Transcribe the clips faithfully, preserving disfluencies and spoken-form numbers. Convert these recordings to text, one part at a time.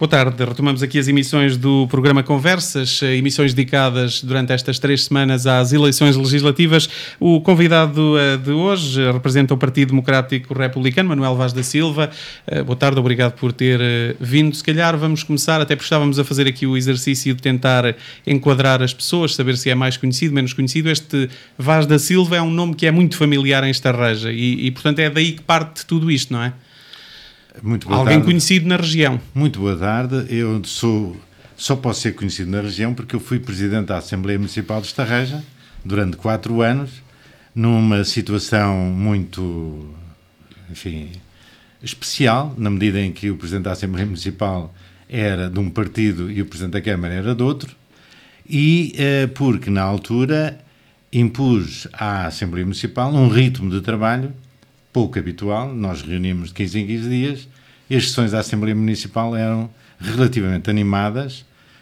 Boa tarde, retomamos aqui as emissões do programa Conversas, emissões dedicadas durante estas três semanas às eleições legislativas. O convidado de hoje representa o Partido Democrático Republicano, Manuel Vaz da Silva. Boa tarde, obrigado por ter vindo. Se calhar vamos começar, até porque estávamos a fazer aqui o exercício de tentar enquadrar as pessoas, saber se é mais conhecido, menos conhecido. Este Vaz da Silva é um nome que é muito familiar em Estarreja e, e portanto, é daí que parte tudo isto, não é? Muito boa Alguém tarde. conhecido na região. Muito boa tarde. Eu sou, só posso ser conhecido na região porque eu fui Presidente da Assembleia Municipal de Estarreja durante quatro anos, numa situação muito, enfim, especial, na medida em que o Presidente da Assembleia Municipal era de um partido e o Presidente da Câmara era de outro, e eh, porque na altura impus à Assembleia Municipal um ritmo de trabalho pouco habitual. Nós reunimos de quinze em quinze dias e as sessões da Assembleia Municipal eram relativamente animadas,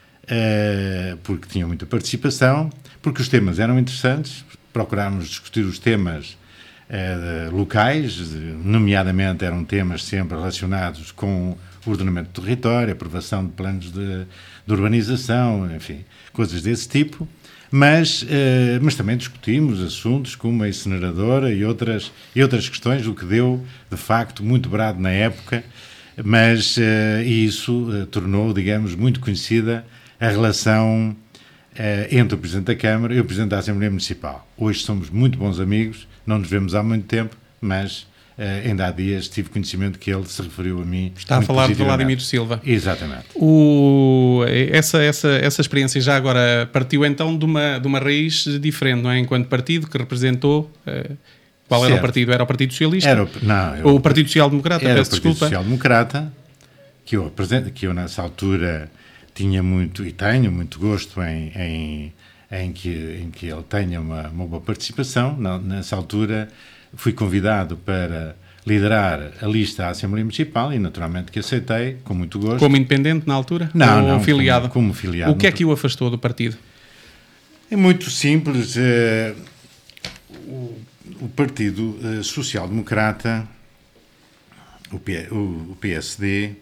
uh, porque tinham muita participação, porque os temas eram interessantes, procurámos discutir os temas uh, locais, nomeadamente eram temas sempre relacionados com o ordenamento do território, aprovação de planos de, de urbanização, enfim, coisas desse tipo. Mas, eh, mas também discutimos assuntos como a incineradora e outras, e outras questões, o que deu, de facto, muito brado na época, mas eh, isso eh, tornou, digamos, muito conhecida a relação eh, entre o Presidente da Câmara e o Presidente da Assembleia Municipal. Hoje somos muito bons amigos, não nos vemos há muito tempo, mas Uh, ainda há dias tive conhecimento que ele se referiu a mim. Está a falar de Vladimir Silva. Exatamente. O, essa, essa, essa experiência já agora partiu então de uma, de uma raiz diferente, não é? Enquanto partido que representou... Uh, qual certo. Era o partido? Era o Partido Socialista? Era o, não, eu, Ou o Partido Social Democrata? Era Peço o Partido desculpa. Social Democrata, que eu, que eu nessa altura tinha muito, e tenho muito gosto em, em, em, que, em que ele tenha uma, uma boa participação. Nessa altura... Fui convidado para liderar a lista à Assembleia Municipal e, naturalmente, que aceitei, com muito gosto. Como independente na altura? Não, Ou não. Filiado? Como, como filiado. O que é que o afastou do partido? É muito simples. Uh, o, o Partido uh, Social Democrata, o, P, o, o P S D,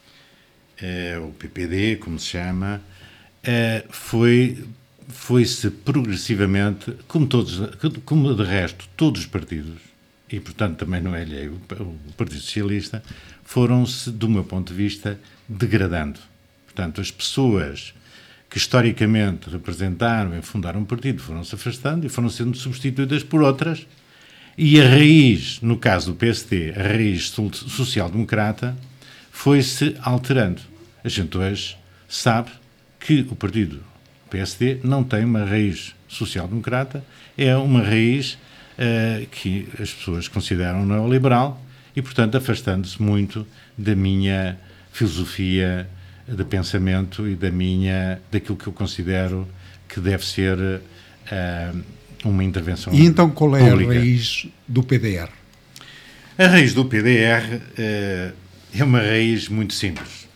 uh, o P P D, como se chama, uh, foi... foi-se progressivamente, como, todos, como de resto todos os partidos, e portanto também não é alheio, o Partido Socialista, foram-se, do meu ponto de vista, degradando. Portanto, as pessoas que historicamente representaram e fundaram um partido foram-se afastando e foram sendo substituídas por outras, e a raiz, no caso do P S D, a raiz social-democrata, foi-se alterando. A gente hoje sabe que o partido O P S D não tem uma raiz social-democrata, é uma raiz uh, que as pessoas consideram neoliberal e, portanto, afastando-se muito da minha filosofia de pensamento e da minha, daquilo que eu considero que deve ser uh, uma intervenção pública. E então qual é pública. A raiz do P D R? A raiz do P D R uh, é uma raiz muito simples.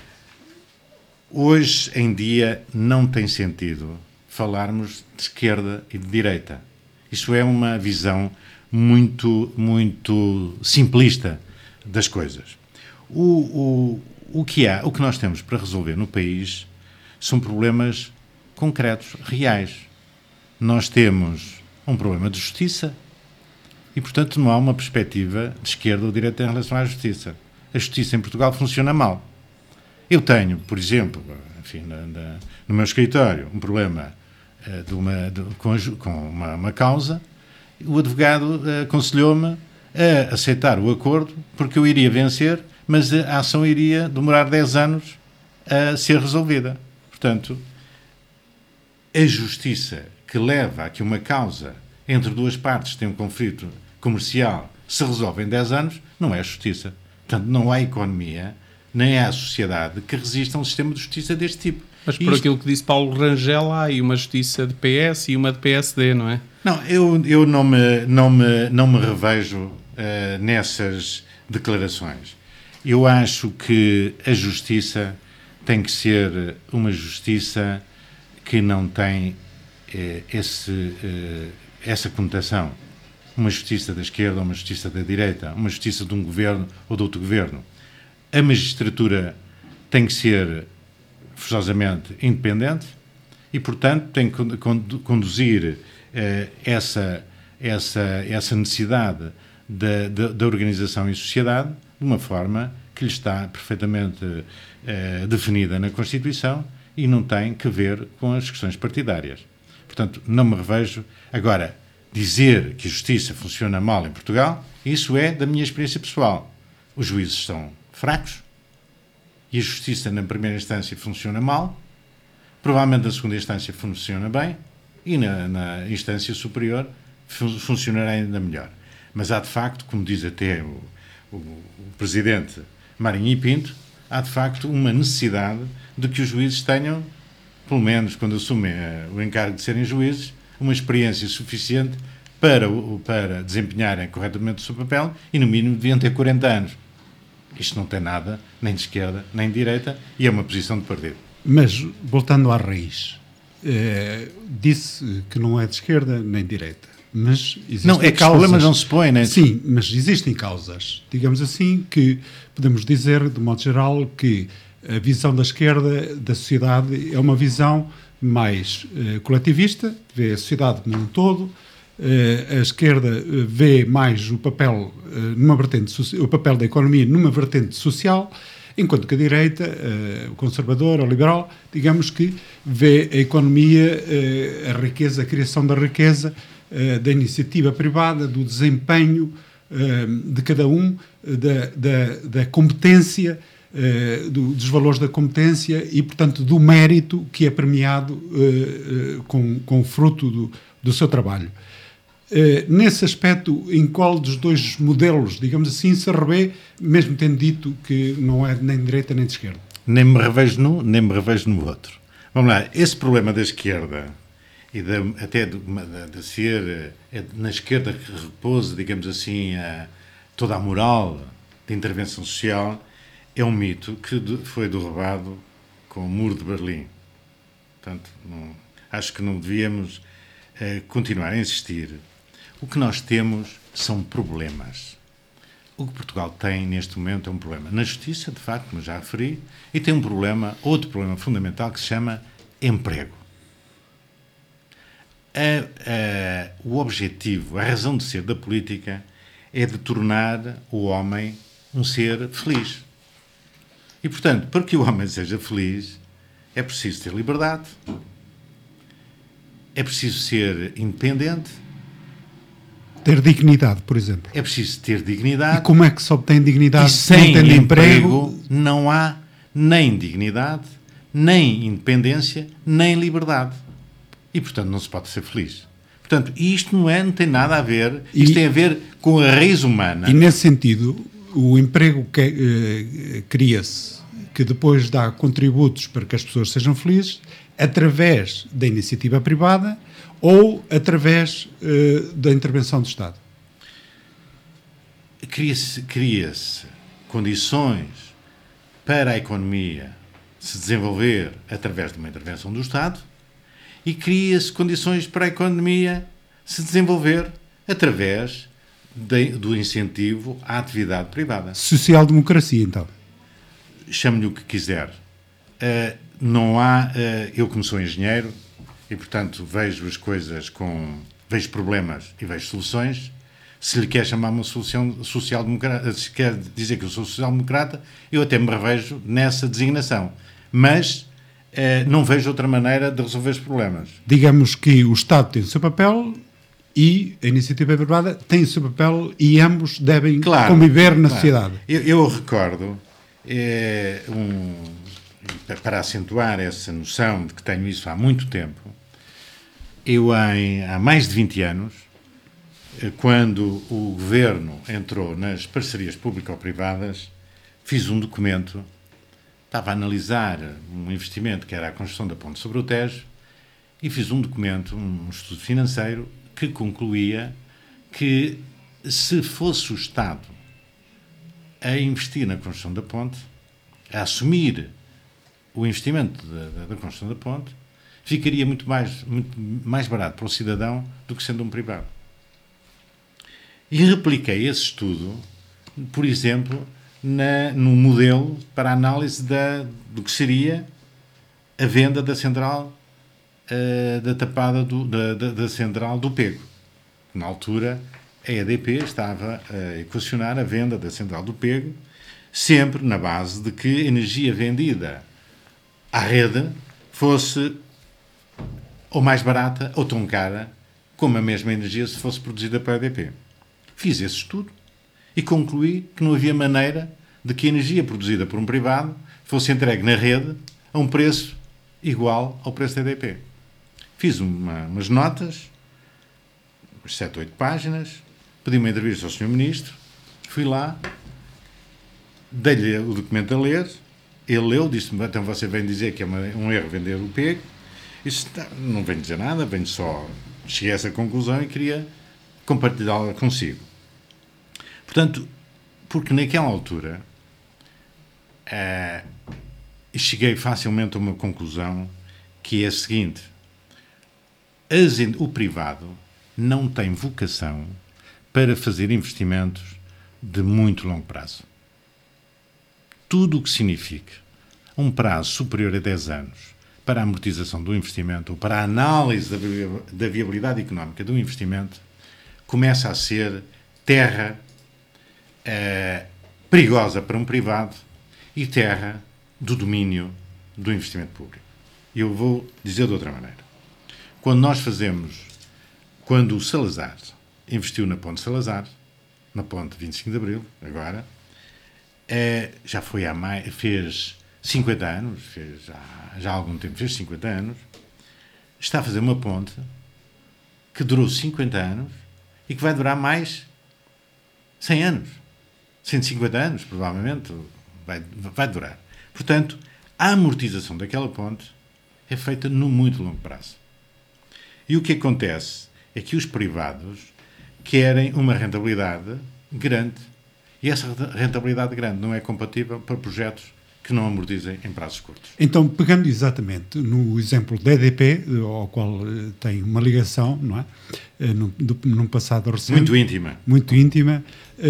Hoje em dia não tem sentido falarmos de esquerda e de direita. Isso é uma visão muito, muito simplista das coisas. O, o, o, que há, o que nós temos para resolver no país são problemas concretos, reais. Nós temos um problema de justiça e, portanto, não há uma perspectiva de esquerda ou direita em relação à justiça. A justiça em Portugal funciona mal. Eu tenho, por exemplo, enfim, na, na, no meu escritório, um problema uh, de uma, de, com, com uma, uma causa. O advogado uh, aconselhou-me a aceitar o acordo porque eu iria vencer, mas a ação iria demorar dez anos a ser resolvida. Portanto, a justiça que leva a que uma causa entre duas partes que tem um conflito comercial se resolve em dez anos, não é justiça. Portanto, não há economia nem há sociedade que resista a um sistema de justiça deste tipo. Mas por Isto... aquilo que disse Paulo Rangel, há aí uma justiça de P S e uma de P S D, não é? Não, eu, eu não, me, não, me, não me revejo uh, nessas declarações. Eu acho que a justiça tem que ser uma justiça que não tem uh, esse, uh, essa conotação. Uma justiça da esquerda ou uma justiça da direita, uma justiça de um governo ou de outro governo. A magistratura tem que ser forçosamente independente e, portanto, tem que conduzir eh, essa, essa, essa necessidade da, da, da organização em sociedade de uma forma que lhe está perfeitamente eh, definida na Constituição e não tem que ver com as questões partidárias. Portanto, não me revejo. Agora, dizer que a justiça funciona mal em Portugal, isso é da minha experiência pessoal. Os juízes são fracos e a justiça na primeira instância funciona mal, provavelmente na segunda instância funciona bem e na, na instância superior fun- funcionará ainda melhor. Mas há de facto, como diz até o, o, o Presidente Marinho e Pinto, há de facto uma necessidade de que os juízes tenham, pelo menos quando assumem uh, o encargo de serem juízes, uma experiência suficiente para, para desempenharem corretamente o seu papel e, no mínimo, deviam ter quarenta anos. Isto não tem nada, nem de esquerda, nem de direita, e é uma posição de partido. Mas, voltando à raiz, eh, disse que não é de esquerda nem de direita. Mas existem não, é que causas, os problemas não se põem, né? Sim, mas existem causas, digamos assim, que podemos dizer, de modo geral, que a visão da esquerda da sociedade é uma visão mais eh, coletivista, vê a sociedade como um todo. Uh, a esquerda uh, vê mais o papel, uh, numa vertente o papel da economia numa vertente social, enquanto que a direita, uh, o conservador ou liberal, digamos que vê a economia, uh, a riqueza, a criação da riqueza, uh, da iniciativa privada, do desempenho uh, de cada um, uh, da, da, da competência, uh, do, dos valores da competência e, portanto, do mérito que é premiado uh, uh, com, com o fruto do, do seu trabalho. Uh, nesse aspecto, em qual dos dois modelos, digamos assim, se revê, mesmo tendo dito que não é nem de direita nem de esquerda? Nem me revejo num, nem me revejo no outro. Vamos lá, esse problema da esquerda, e de, até de, de, de ser é na esquerda que repousa, digamos assim, a, toda a moral de intervenção social, é um mito que de, foi derrubado com o Muro de Berlim. Portanto, não, acho que não devíamos uh, continuar a insistir. O que nós temos são problemas. O que Portugal tem neste momento é um problema na justiça, de facto, como já referi, e tem um problema, outro problema fundamental que se chama emprego. A, a, o objetivo, a razão de ser da política é de tornar o homem um ser feliz. E, portanto, para que o homem seja feliz, é preciso ter liberdade, é preciso ser independente, ter dignidade, por exemplo. É preciso ter dignidade. E como é que se obtém dignidade e sem não tendo emprego, emprego? Não há nem dignidade, nem independência, nem liberdade. E, portanto, não se pode ser feliz. Portanto, isto não, é, não tem nada a ver, isto e, tem a ver com a raiz humana. E, nesse sentido, o emprego que, eh, cria-se, que depois dá contributos para que as pessoas sejam felizes, através da iniciativa privada ou através uh, da intervenção do Estado? Cria-se, cria-se condições para a economia se desenvolver através de uma intervenção do Estado e cria-se condições para a economia se desenvolver através de, do incentivo à atividade privada. Social-democracia, então? Chame-lhe o que quiser. Uh, não há... Uh, eu, como sou engenheiro, e, portanto, vejo as coisas com... Vejo problemas e vejo soluções. Se lhe quer chamar uma solução social-democrata, se quer dizer que eu sou social-democrata, eu até me revejo nessa designação. Mas eh, não vejo outra maneira de resolver os problemas. Digamos que o Estado tem o seu papel e a iniciativa privada tem o seu papel e ambos devem claro, conviver na claro. sociedade. Eu, eu recordo, é, um, para acentuar essa noção de que tenho isso há muito tempo, eu em, há mais de vinte anos, quando o Governo entrou nas parcerias público-privadas, fiz um documento, estava a analisar um investimento que era a construção da ponte sobre o Tejo, e fiz um documento, um estudo financeiro, que concluía que se fosse o Estado a investir na construção da ponte, a assumir o investimento da, da construção da ponte, ficaria muito mais, muito mais barato para o cidadão do que sendo um privado. E repliquei esse estudo, por exemplo, na, no modelo para a análise da, do que seria a venda da central, uh, da tapada do, da, da, da central do Pego. Na altura, a E D P estava a equacionar a venda da central do Pego, sempre na base de que a energia vendida à rede fosse ou mais barata ou tão cara como a mesma energia se fosse produzida pela E D P. Fiz esse estudo e concluí que não havia maneira de que a energia produzida por um privado fosse entregue na rede a um preço igual ao preço da E D P. Fiz uma, umas notas, sete, oito páginas, pedi uma entrevista ao senhor Ministro, fui lá, dei-lhe o documento a ler, ele leu, disse-me, então você vem dizer que é uma, um erro vender o Pego. Disse, não venho dizer nada, venho só, cheguei a essa conclusão e queria compartilhá-la consigo. Portanto, porque naquela altura eh, cheguei facilmente a uma conclusão que é a seguinte: as, o privado não tem vocação para fazer investimentos de muito longo prazo. Tudo o que signifique um prazo superior a dez anos para a amortização do investimento ou para a análise da viabilidade económica do investimento começa a ser terra eh, perigosa para um privado e terra do domínio do investimento público. E eu vou dizer de outra maneira. Quando nós fazemos, quando o Salazar investiu na Ponte Salazar, na Ponte vinte e cinco de Abril, agora, é, já foi há mais, fez cinquenta anos, fez já, já há algum tempo, fez cinquenta anos, está a fazer uma ponte que durou cinquenta anos e que vai durar mais cem anos. cento e cinquenta anos, provavelmente, vai, vai durar. Portanto, a amortização daquela ponte é feita no muito longo prazo. E o que acontece é que os privados querem uma rentabilidade grande. E essa rentabilidade grande não é compatível para projetos que não amortizem em prazos curtos. Então, pegando exatamente no exemplo da E D P, ao qual tem uma ligação, não é? No, do, num passado recente. Muito íntima. Muito íntima.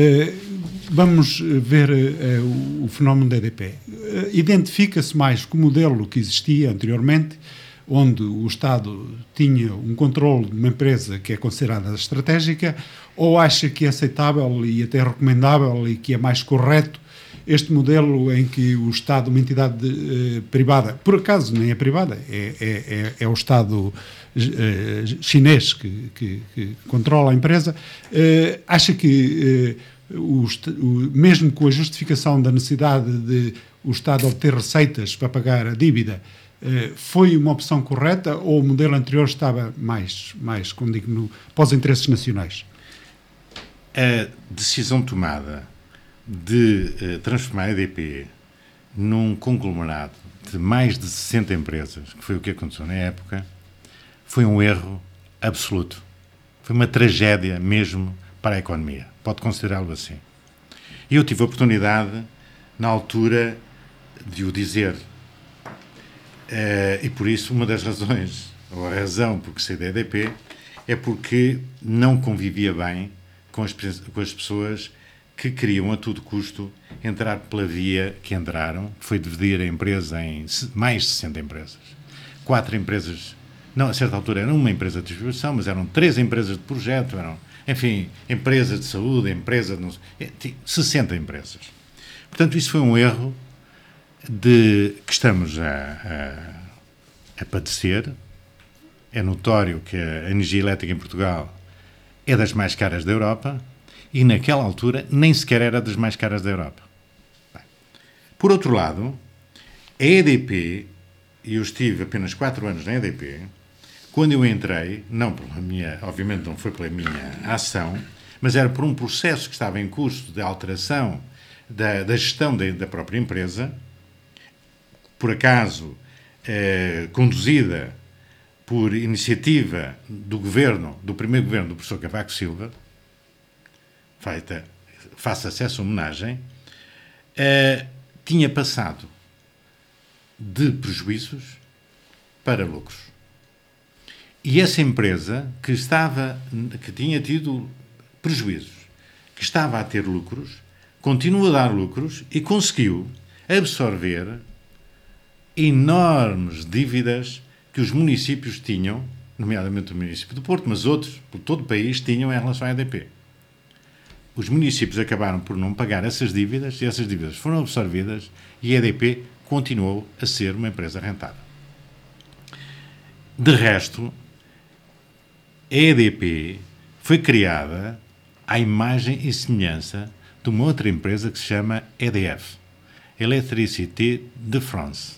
Vamos ver o fenómeno da E D P. Identifica-se mais com o modelo que existia anteriormente, onde o Estado tinha um controle de uma empresa que é considerada estratégica, ou acha que é aceitável e até recomendável e que é mais correto este modelo em que o Estado, uma entidade eh, privada, por acaso nem é privada, é, é, é, é o Estado eh, chinês que, que, que controla a empresa, eh, acha que eh, o, o, mesmo com a justificação da necessidade de o Estado obter receitas para pagar a dívida, foi uma opção correta ou o modelo anterior estava mais, mais como digo, no, para os interesses nacionais? A decisão tomada de uh, transformar a E D P num conglomerado de mais de sessenta empresas, que foi o que aconteceu na época, foi um erro absoluto. Foi uma tragédia mesmo para a economia. Pode considerá-lo assim. E eu tive a oportunidade, na altura, de o dizer. Uh, e por isso, uma das razões, ou a razão por que saí da E D P, é porque não convivia bem com as, com as pessoas que queriam a todo custo entrar pela via que entraram, que foi dividir a empresa em mais de sessenta empresas. Quatro empresas, não, a certa altura era uma empresa de distribuição, mas eram três empresas de projeto, eram, enfim, empresas de saúde, empresas de sessenta empresas. Portanto, isso foi um erro de que estamos a, a, a padecer. É notório que a energia elétrica em Portugal é das mais caras da Europa e naquela altura nem sequer era das mais caras da Europa. Bem, por outro lado, a E D P, e eu estive apenas quatro anos na E D P, quando eu entrei, não pela minha, obviamente não foi pela minha ação, mas era por um processo que estava em curso de alteração da, da gestão da, da própria empresa, por acaso eh, conduzida por iniciativa do governo, do primeiro governo do professor Cavaco Silva, feita, faça-se essa homenagem, eh, tinha passado de prejuízos para lucros. E essa empresa que estava, que tinha tido prejuízos, que estava a ter lucros, continua a dar lucros e conseguiu absorver enormes dívidas que os municípios tinham, nomeadamente o município do Porto, mas outros, por todo o país, tinham em relação à E D P. Os municípios acabaram por não pagar essas dívidas e essas dívidas foram absorvidas e a E D P continuou a ser uma empresa rentável. De resto, a E D P foi criada à imagem e semelhança de uma outra empresa que se chama E D F, Electricité de France.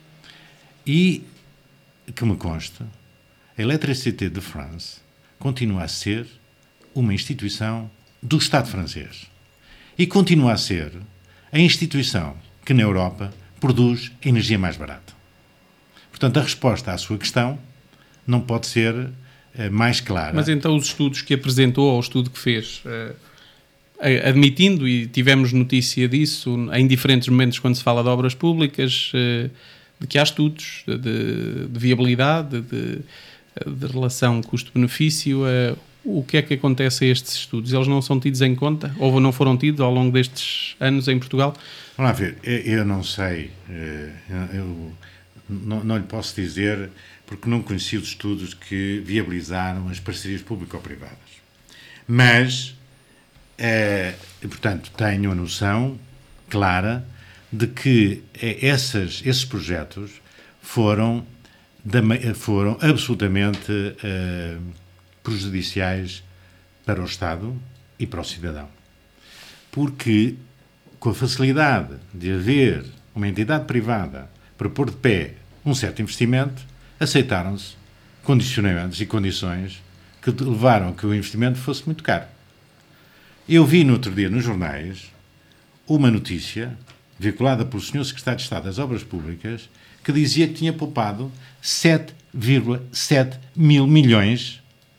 E, que me consta, a Electricité de France continua a ser uma instituição do Estado francês. E continua a ser a instituição que na Europa produz energia mais barata. Portanto, a resposta à sua questão não pode ser eh, mais clara. Mas então os estudos que apresentou, ou o estudo que fez, eh, admitindo, e tivemos notícia disso em diferentes momentos quando se fala de obras públicas, eh, de que há estudos de, de viabilidade, de, de relação custo-benefício, eh, o que é que acontece a estes estudos? Eles não são tidos em conta? Ou não foram tidos ao longo destes anos em Portugal? Vamos lá ver, eu não sei, eu não, não lhe posso dizer, porque não conheci os estudos que viabilizaram as parcerias público-privadas. Mas, é, portanto, tenho a noção clara de que essas, esses projetos foram, foram absolutamente uh, prejudiciais para o Estado e para o cidadão. Porque, com a facilidade de haver uma entidade privada para pôr de pé um certo investimento, aceitaram-se condicionamentos e condições que levaram a que o investimento fosse muito caro. Eu vi no outro dia nos jornais uma notícia veiculada pelo senhor Secretário de Estado das Obras Públicas que dizia que tinha poupado sete vírgula sete mil milhões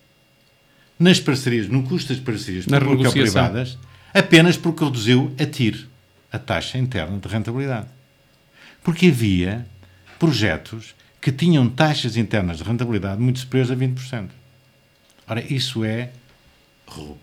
nas parcerias, no custo das parcerias público-privadas, apenas porque reduziu a T I R, a taxa interna de rentabilidade. Porque havia projetos que tinham taxas internas de rentabilidade muito superiores a vinte por cento. Ora, isso é roubo.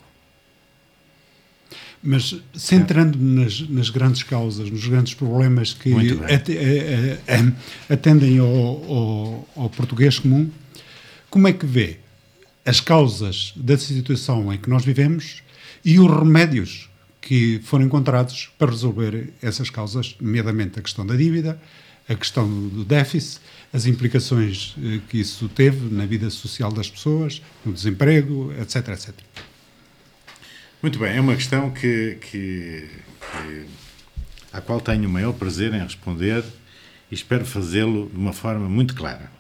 Mas, centrando-me nas, nas grandes causas, nos grandes problemas que at, atendem ao, ao, ao português comum, como é que vê as causas da situação em que nós vivemos e os remédios que foram encontrados para resolver essas causas, nomeadamente a questão da dívida, a questão do déficit, as implicações que isso teve na vida social das pessoas, no desemprego, etc, etcétera. Muito bem, é uma questão que, que, que, à qual tenho o maior prazer em responder e espero fazê-lo de uma forma muito clara.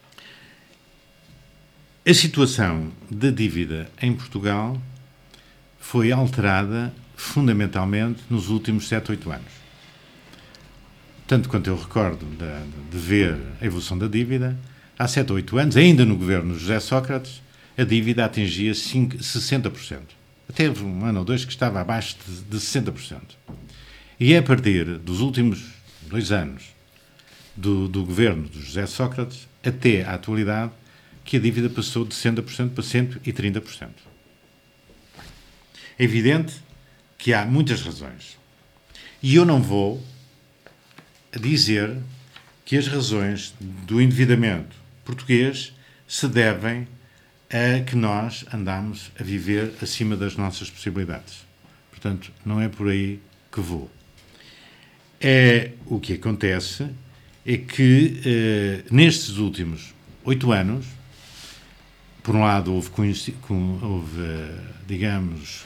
A situação da dívida em Portugal foi alterada fundamentalmente nos últimos sete, oito anos. Tanto quanto eu recordo de, de ver a evolução da dívida, há sete ou oito anos, ainda no governo de José Sócrates, a dívida atingia sessenta por cento. Teve um ano ou dois que estava abaixo de, de sessenta por cento. E é a partir dos últimos dois anos do, do governo de José Sócrates até à atualidade que a dívida passou de sessenta por cento para cento e trinta por cento. É evidente que há muitas razões. E eu não vou dizer que as razões do endividamento português se devem a que nós andamos a viver acima das nossas possibilidades. Portanto, não é por aí que vou. É, o que acontece é que, eh, nestes últimos oito anos, por um lado, houve, houve digamos,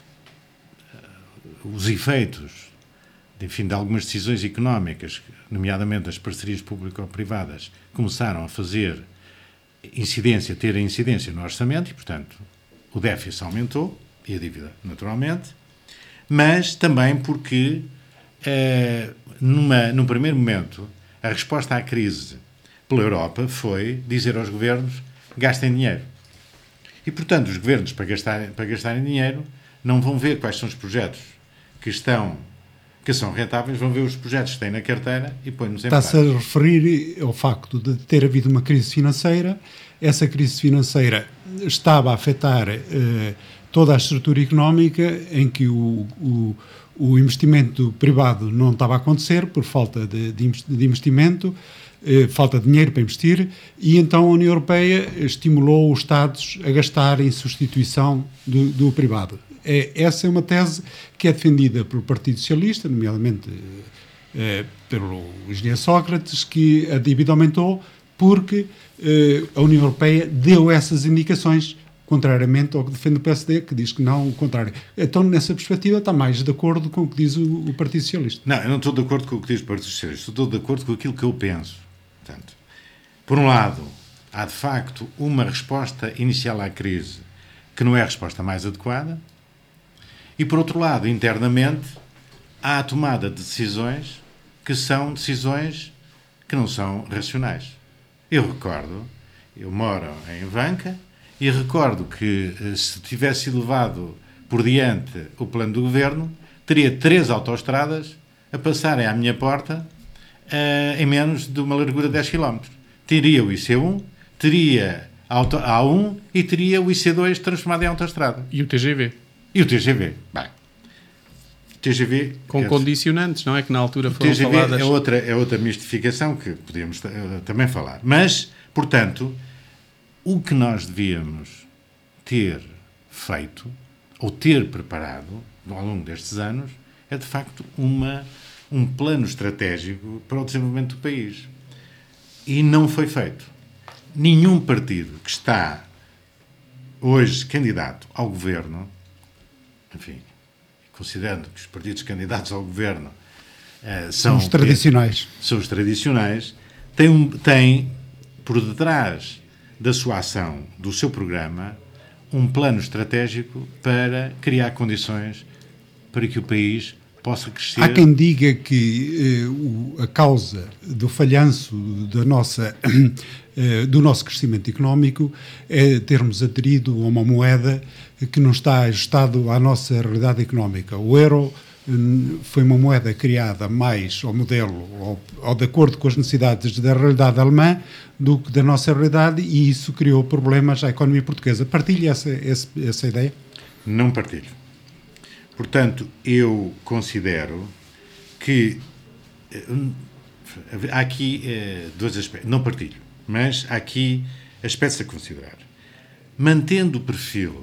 os efeitos, enfim, de algumas decisões económicas, nomeadamente as parcerias público-privadas, começaram a fazer incidência, ter a incidência no orçamento e, portanto, o déficit aumentou e a dívida, naturalmente, mas também porque, eh, numa, num primeiro momento, a resposta à crise pela Europa foi dizer aos governos gastem dinheiro. E, portanto, os governos, para gastarem, para gastarem dinheiro, não vão ver quais são os projetos que estão, que são rentáveis, vão ver os projetos que têm na carteira e põem-nos em prática. Está-se a referir ao facto de ter havido uma crise financeira. Essa crise financeira estava a afetar eh, toda a estrutura económica em que o, o, o investimento privado não estava a acontecer por falta de, de investimento, eh, falta de dinheiro para investir, e então a União Europeia estimulou os Estados a gastar em substituição do, do privado. É, essa é uma tese que é defendida pelo Partido Socialista, nomeadamente eh, pelo engenheiro Sócrates, que a dívida aumentou porque eh, a União Europeia deu essas indicações, contrariamente ao que defende o P S D, que diz que não, o contrário. Então, nessa perspectiva, está mais de acordo com o que diz o, o Partido Socialista. Não, eu não estou de acordo com o que diz o Partido Socialista, estou de acordo com aquilo que eu penso. Portanto, por um lado, há de facto uma resposta inicial à crise que não é a resposta mais adequada, e por outro lado, internamente, há a tomada de decisões que são decisões que não são racionais. Eu recordo, eu moro em Vanca, e recordo que, se tivesse sido levado por diante o plano do governo, teria três autoestradas a passarem à minha porta uh, em menos de uma largura de dez quilómetros. Teria o I C um, teria a A um e teria o I C dois transformado em autoestrada. E o T G V? E o T G V. Bem, T G V... Com é, condicionantes, não é? Que na altura foram T G V faladas... é outra, é outra mistificação que podíamos uh, também falar. Mas, portanto... O que nós devíamos ter feito, ou ter preparado, ao longo destes anos, é, de facto, uma, um plano estratégico para o desenvolvimento do país. E não foi feito. Nenhum partido que está hoje candidato ao governo, enfim, considerando que os partidos candidatos ao governo uh, são... Os tradicionais. São os tradicionais, tem, um, tem por detrás... da sua ação, do seu programa, um plano estratégico para criar condições para que o país possa crescer. Há quem diga que eh, o, a causa do falhanço da nossa, eh, do nosso crescimento económico é termos aderido a uma moeda que não está ajustado à nossa realidade económica. O euro foi uma moeda criada mais ao modelo, ou, ou de acordo com as necessidades da realidade alemã, do que da nossa realidade, e isso criou problemas à economia portuguesa. Partilha essa, essa, essa ideia? Não partilho. Portanto, eu considero que há aqui eh, dois aspectos. Não partilho, mas há aqui aspectos a considerar. Mantendo o perfil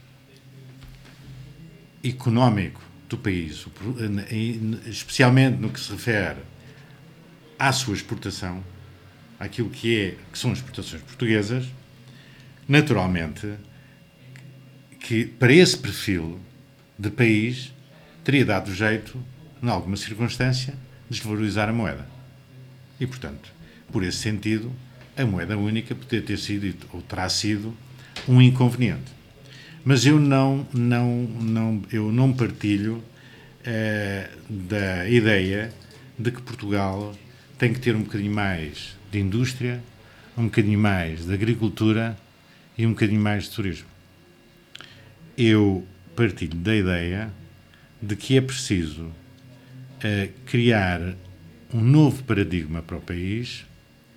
económico do país, especialmente no que se refere à sua exportação, àquilo que, é, que são as exportações portuguesas, naturalmente que para esse perfil de país teria dado jeito, em alguma circunstância, de desvalorizar a moeda. E, portanto, por esse sentido, a moeda única poderia ter sido, ou terá sido, um inconveniente. Mas eu não, não, não, eu não partilho eh, da ideia de que Portugal tem que ter um bocadinho mais de indústria, um bocadinho mais de agricultura e um bocadinho mais de turismo. Eu partilho da ideia de que é preciso eh, criar um novo paradigma para o país.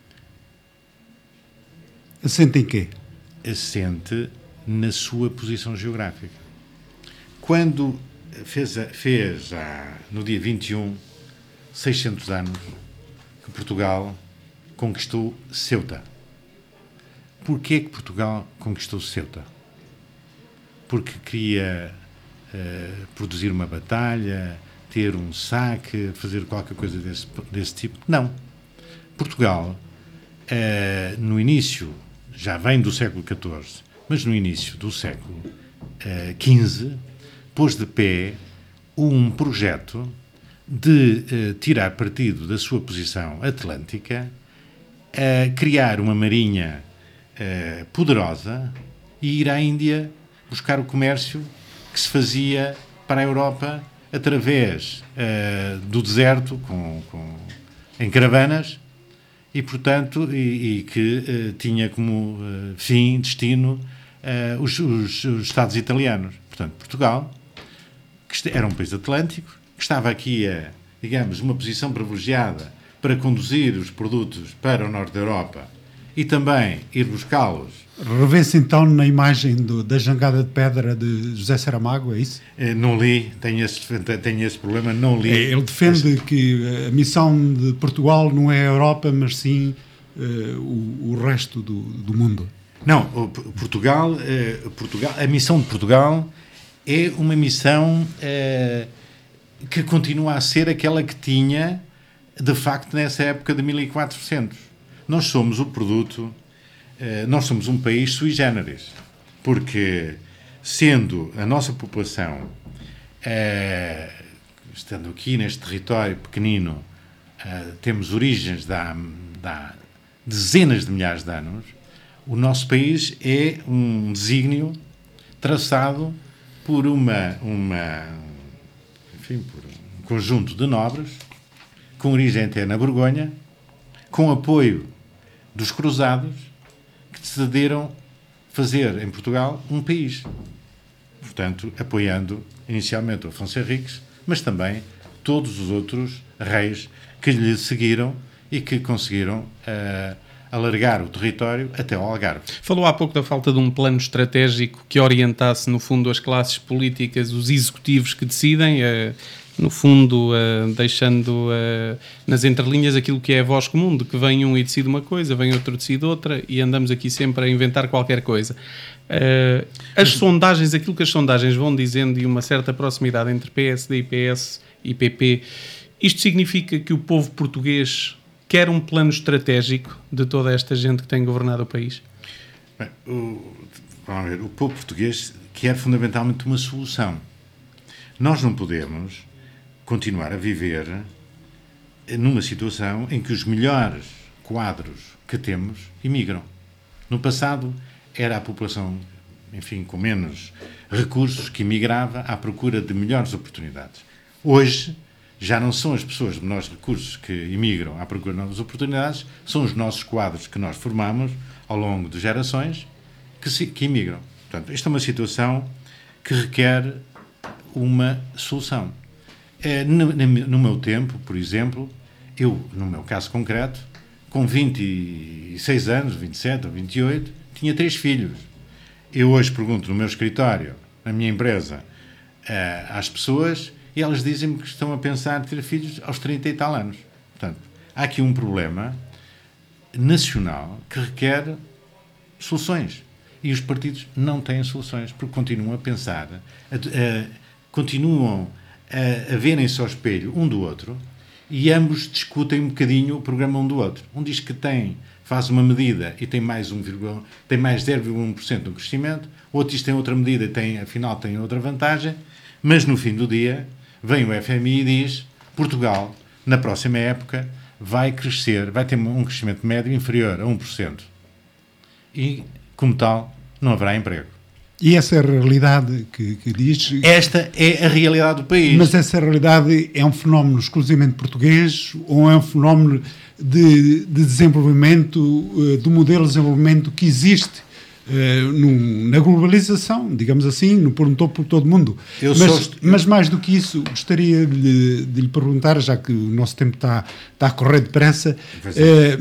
Assente em quê? Assente na sua posição geográfica. Quando fez, fez já, no dia vinte e um, seiscentos anos, que Portugal conquistou Ceuta. Porquê que Portugal conquistou Ceuta? Porque queria uh, produzir uma batalha, ter um saque, fazer qualquer coisa desse, desse tipo? Não. Portugal, uh, no início, já vem do século catorze, mas no início do século uh, quinze, pôs de pé um projeto de uh, tirar partido da sua posição atlântica, uh, criar uma marinha uh, poderosa e ir à Índia buscar o comércio que se fazia para a Europa através uh, do deserto, com, com, em caravanas, e, portanto, e, e que uh, tinha como uh, fim, destino, uh, os, os, os Estados italianos. Portanto, Portugal, que era um país atlântico, que estava aqui a, digamos, uma posição privilegiada para conduzir os produtos para o norte da Europa e também ir buscá-los. Revê-se então na imagem do, da jangada de pedra de José Saramago, é isso? Eh, não li, tenho esse, tenho esse problema, não li. Ele defende mas... que a missão de Portugal não é a Europa, mas sim uh, o, o resto do, do mundo. Não, Portugal, uh, Portugal, a missão de Portugal é uma missão uh, que continua a ser aquela que tinha, de facto, nessa época de mil e quatrocentos. Nós somos o produto... Nós somos um país sui generis, porque, sendo a nossa população, eh, estando aqui neste território pequenino, eh, temos origens de há, de há dezenas de milhares de anos, o nosso país é um desígnio traçado por uma, uma enfim, por um conjunto de nobres, com origem até na Borgonha, com apoio dos cruzados, que decidiram fazer em Portugal um país. Portanto, apoiando inicialmente o Afonso Henriques, mas também todos os outros reis que lhe seguiram e que conseguiram uh, alargar o território até ao Algarve. Falou há pouco da falta de um plano estratégico que orientasse, no fundo, as classes políticas, os executivos que decidem, uh, no fundo, uh, deixando uh, nas entrelinhas aquilo que é a voz comum, de que vem um e decide uma coisa, vem outro e decide outra, e andamos aqui sempre a inventar qualquer coisa. Uh, as sondagens, aquilo que as sondagens vão dizendo, e uma certa proximidade entre P S D e P S e P P, isto significa que o povo português quer um plano estratégico de toda esta gente que tem governado o país? Bem, o, vamos ver, o povo português quer fundamentalmente uma solução. Nós não podemos continuar a viver numa situação em que os melhores quadros que temos imigram. No passado era a população, enfim, com menos recursos que imigrava à procura de melhores oportunidades. Hoje já não são as pessoas de menores recursos que imigram à procura de novas oportunidades, são os nossos quadros que nós formamos ao longo de gerações que, se, que imigram. Portanto, esta é uma situação que requer uma solução. No, no meu tempo, por exemplo, eu, no meu caso concreto, com vinte e seis anos, vinte e sete ou vinte e oito, tinha três filhos. Eu hoje pergunto no meu escritório, na minha empresa, às pessoas, e elas dizem-me que estão a pensar em ter filhos aos trinta e tal anos. Portanto, há aqui um problema nacional que requer soluções. E os partidos não têm soluções, porque continuam a pensar, a, a, continuam a, a verem-se ao espelho um do outro, e ambos discutem um bocadinho o programa um do outro. Um diz que tem, faz uma medida e tem mais, um, tem mais zero vírgula um por cento no crescimento, o outro diz que tem outra medida e tem, afinal tem outra vantagem, mas no fim do dia vem o F M I e diz: Portugal, na próxima época, vai crescer, vai ter um crescimento médio inferior a um por cento. E, como tal, não haverá emprego. E essa é a realidade que, que diz... Esta é a realidade do país. Mas essa realidade é um fenómeno exclusivamente português ou é um fenómeno de, de desenvolvimento, do modelo de desenvolvimento que existe uh, no, na globalização, digamos assim, no por um todo por todo o mundo? Eu mas, sou... mas mais do que isso, gostaria de lhe, de lhe perguntar, já que o nosso tempo está, está a correr depressa, uh,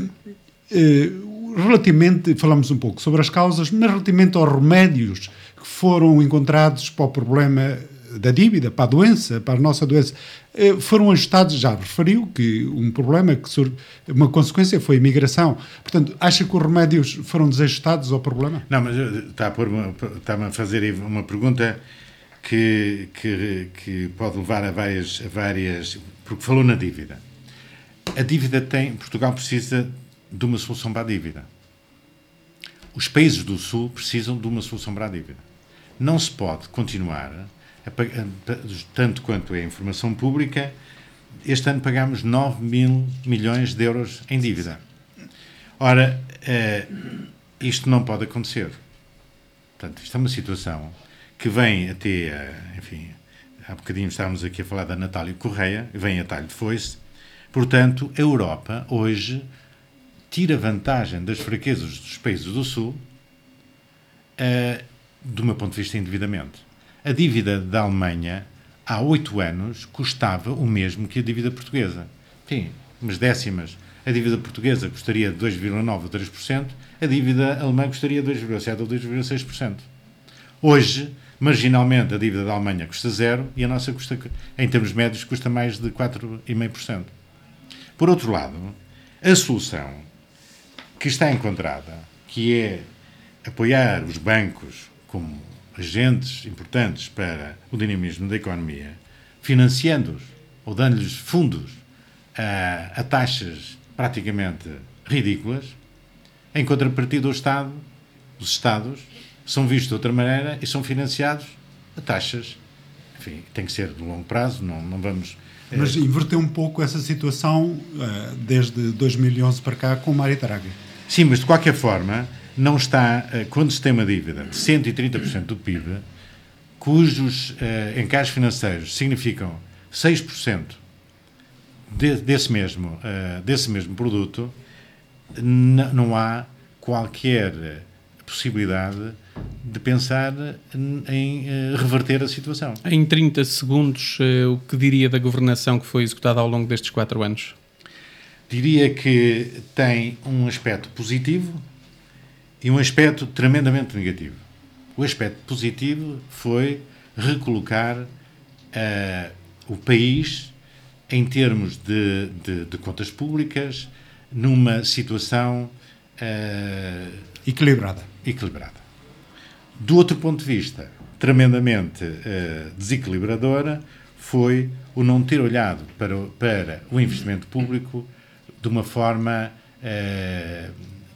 uh, relativamente, falamos um pouco sobre as causas, mas relativamente aos remédios que foram encontrados para o problema da dívida, para a doença, para a nossa doença, foram ajustados, já referiu que um problema, que sur... uma consequência foi a imigração. Portanto, acha que os remédios foram desajustados ao problema? Não, mas está a, pôr uma, está a fazer uma pergunta que, que, que pode levar a várias, a várias... Porque falou na dívida. A dívida tem... Portugal precisa de uma solução para a dívida. Os países do Sul precisam de uma solução para a dívida. Não se pode continuar, a pagar, tanto quanto é informação pública, este ano pagámos nove mil milhões de euros em dívida. Ora, uh, isto não pode acontecer. Portanto, isto é uma situação que vem até, uh, enfim, há bocadinho estávamos aqui a falar da Natália Correia, vem a talho de foice. Portanto, a Europa, hoje, tira vantagem das fraquezas dos países do Sul, uh, do meu ponto de vista, indevidamente. A dívida da Alemanha, há oito anos, custava o mesmo que a dívida portuguesa. Sim, umas décimas. a dívida portuguesa custaria dois vírgula nove ou três por cento, a dívida alemã custaria dois vírgula sete ou dois vírgula seis por cento. Hoje, marginalmente, a dívida da Alemanha custa zero e a nossa, custa, em termos médios, custa mais de quatro vírgula cinco por cento. Por outro lado, a solução que está encontrada, que é apoiar os bancos como agentes importantes para o dinamismo da economia, financiando-os ou dando-lhes fundos a, a taxas praticamente ridículas, em contrapartida ao Estado, os Estados são vistos de outra maneira e são financiados a taxas. Enfim, tem que ser de longo prazo, não, não vamos... Mas inverteu um pouco essa situação uh, desde dois mil e onze para cá com o Mário Draghi. Sim, mas de qualquer forma, não está, uh, quando se tem uma dívida de cento e trinta por cento do P I B, cujos uh, encargos financeiros significam seis por cento de, desse, mesmo, uh, desse mesmo produto, n- não há qualquer possibilidade de pensar em uh, reverter a situação. Em trinta segundos, uh, o que diria da governação que foi executada ao longo destes quatro anos? Diria que tem um aspecto positivo e um aspecto tremendamente negativo. O aspecto positivo foi recolocar uh, o país em termos de, de, de contas públicas numa situação uh, equilibrada. equilibrada. Do outro ponto de vista, tremendamente uh, desequilibradora, foi o não ter olhado para o, para o investimento público de uma forma, uh,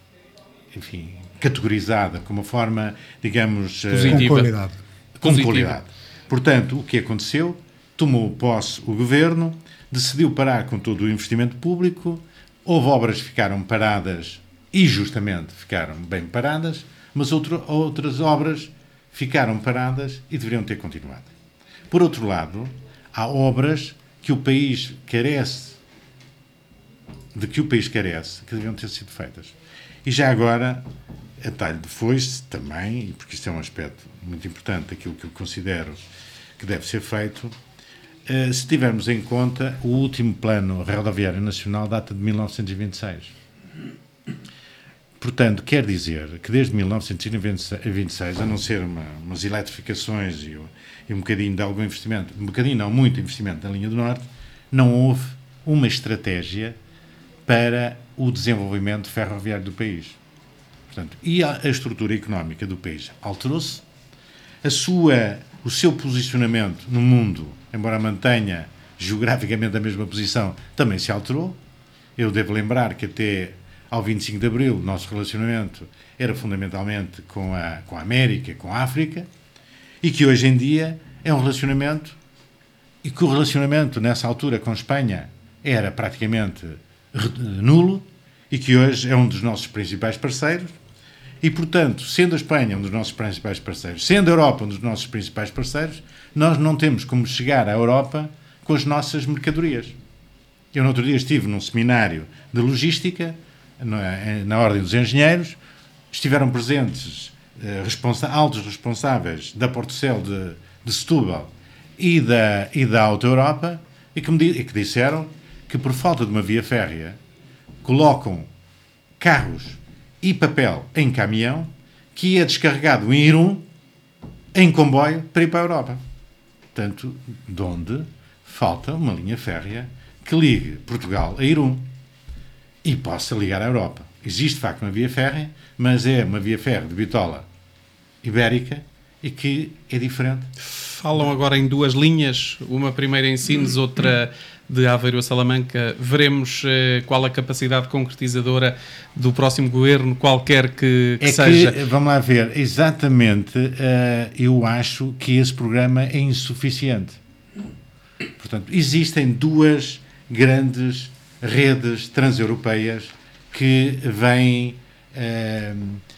enfim, categorizada, com uma forma, digamos... Positiva. Com qualidade. Com Positiva. qualidade. Portanto, o que aconteceu? Tomou posse o governo, decidiu parar com todo o investimento público, houve obras que ficaram paradas e justamente ficaram bem paradas, mas outro, outras obras ficaram paradas e deveriam ter continuado. Por outro lado, há obras que o país carece, de que o país carece, que deveriam ter sido feitas. E já agora, a talho de foice também, porque isto é um aspecto muito importante daquilo que eu considero que deve ser feito, se tivermos em conta o último plano rodoviário nacional data de mil novecentos e vinte e seis. Portanto, quer dizer que desde mil novecentos e vinte e seis, a não ser uma, umas eletrificações e, e um bocadinho de algum investimento, um bocadinho não, muito investimento na linha do Norte, não houve uma estratégia para o desenvolvimento ferroviário do país. Portanto, e a, a estrutura económica do país alterou-se, a sua, o seu posicionamento no mundo, embora mantenha geograficamente a mesma posição, também se alterou. Eu devo lembrar que até ao vinte e cinco de Abril, o nosso relacionamento era fundamentalmente com a, com a América, com a África, e que hoje em dia é um relacionamento, e que o relacionamento nessa altura com a Espanha era praticamente nulo, e que hoje é um dos nossos principais parceiros, e, portanto, sendo a Espanha um dos nossos principais parceiros, sendo a Europa um dos nossos principais parceiros, nós não temos como chegar à Europa com as nossas mercadorias. Eu, no outro dia, estive num seminário de logística, na, na Ordem dos Engenheiros, estiveram presentes eh, responsa- altos responsáveis da Portocel de, de Setúbal e da, e da Auto Europa, e que, me, e que disseram que, por falta de uma via férrea, colocam carros e papel em caminhão que é descarregado em Irum em comboio para ir para a Europa. Portanto, de onde falta uma linha férrea que ligue Portugal a Irum e possa ligar à Europa. Existe, de facto, uma via férrea, mas é uma via férrea de bitola ibérica e que é diferente. Falam agora em duas linhas, uma primeira em Sines, outra de Aveiro a Salamanca. Veremos eh, qual a capacidade concretizadora do próximo governo, qualquer que, que é seja. Que, vamos lá ver, exatamente, uh, eu acho que esse programa é insuficiente. Portanto, existem duas grandes redes transeuropeias que vêm, uh,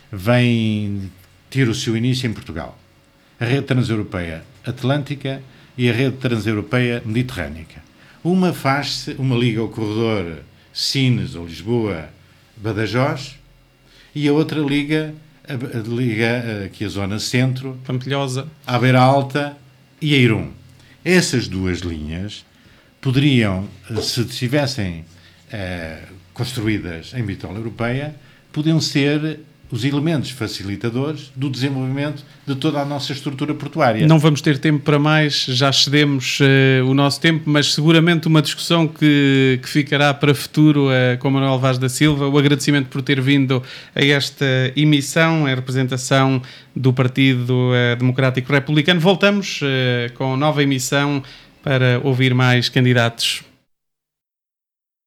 vêm ter o seu início em Portugal. A rede transeuropeia atlântica e a rede transeuropeia mediterrânica. Uma faz-se, uma liga ao corredor Sines ou Lisboa-Badajoz e a outra liga, a, a, liga aqui a zona centro, Pampilhosa, à Beira Alta e a Irum. Essas duas linhas poderiam, se estivessem uh, construídas em vitória europeia, podiam ser os elementos facilitadores do desenvolvimento de toda a nossa estrutura portuária. Não vamos ter tempo para mais, já cedemos uh, o nosso tempo, mas seguramente uma discussão que, que ficará para futuro uh, com Manuel Vaz da Silva. O agradecimento por ter vindo a esta emissão, em representação do Partido uh, Democrático Republicano. Voltamos uh, com nova emissão para ouvir mais candidatos.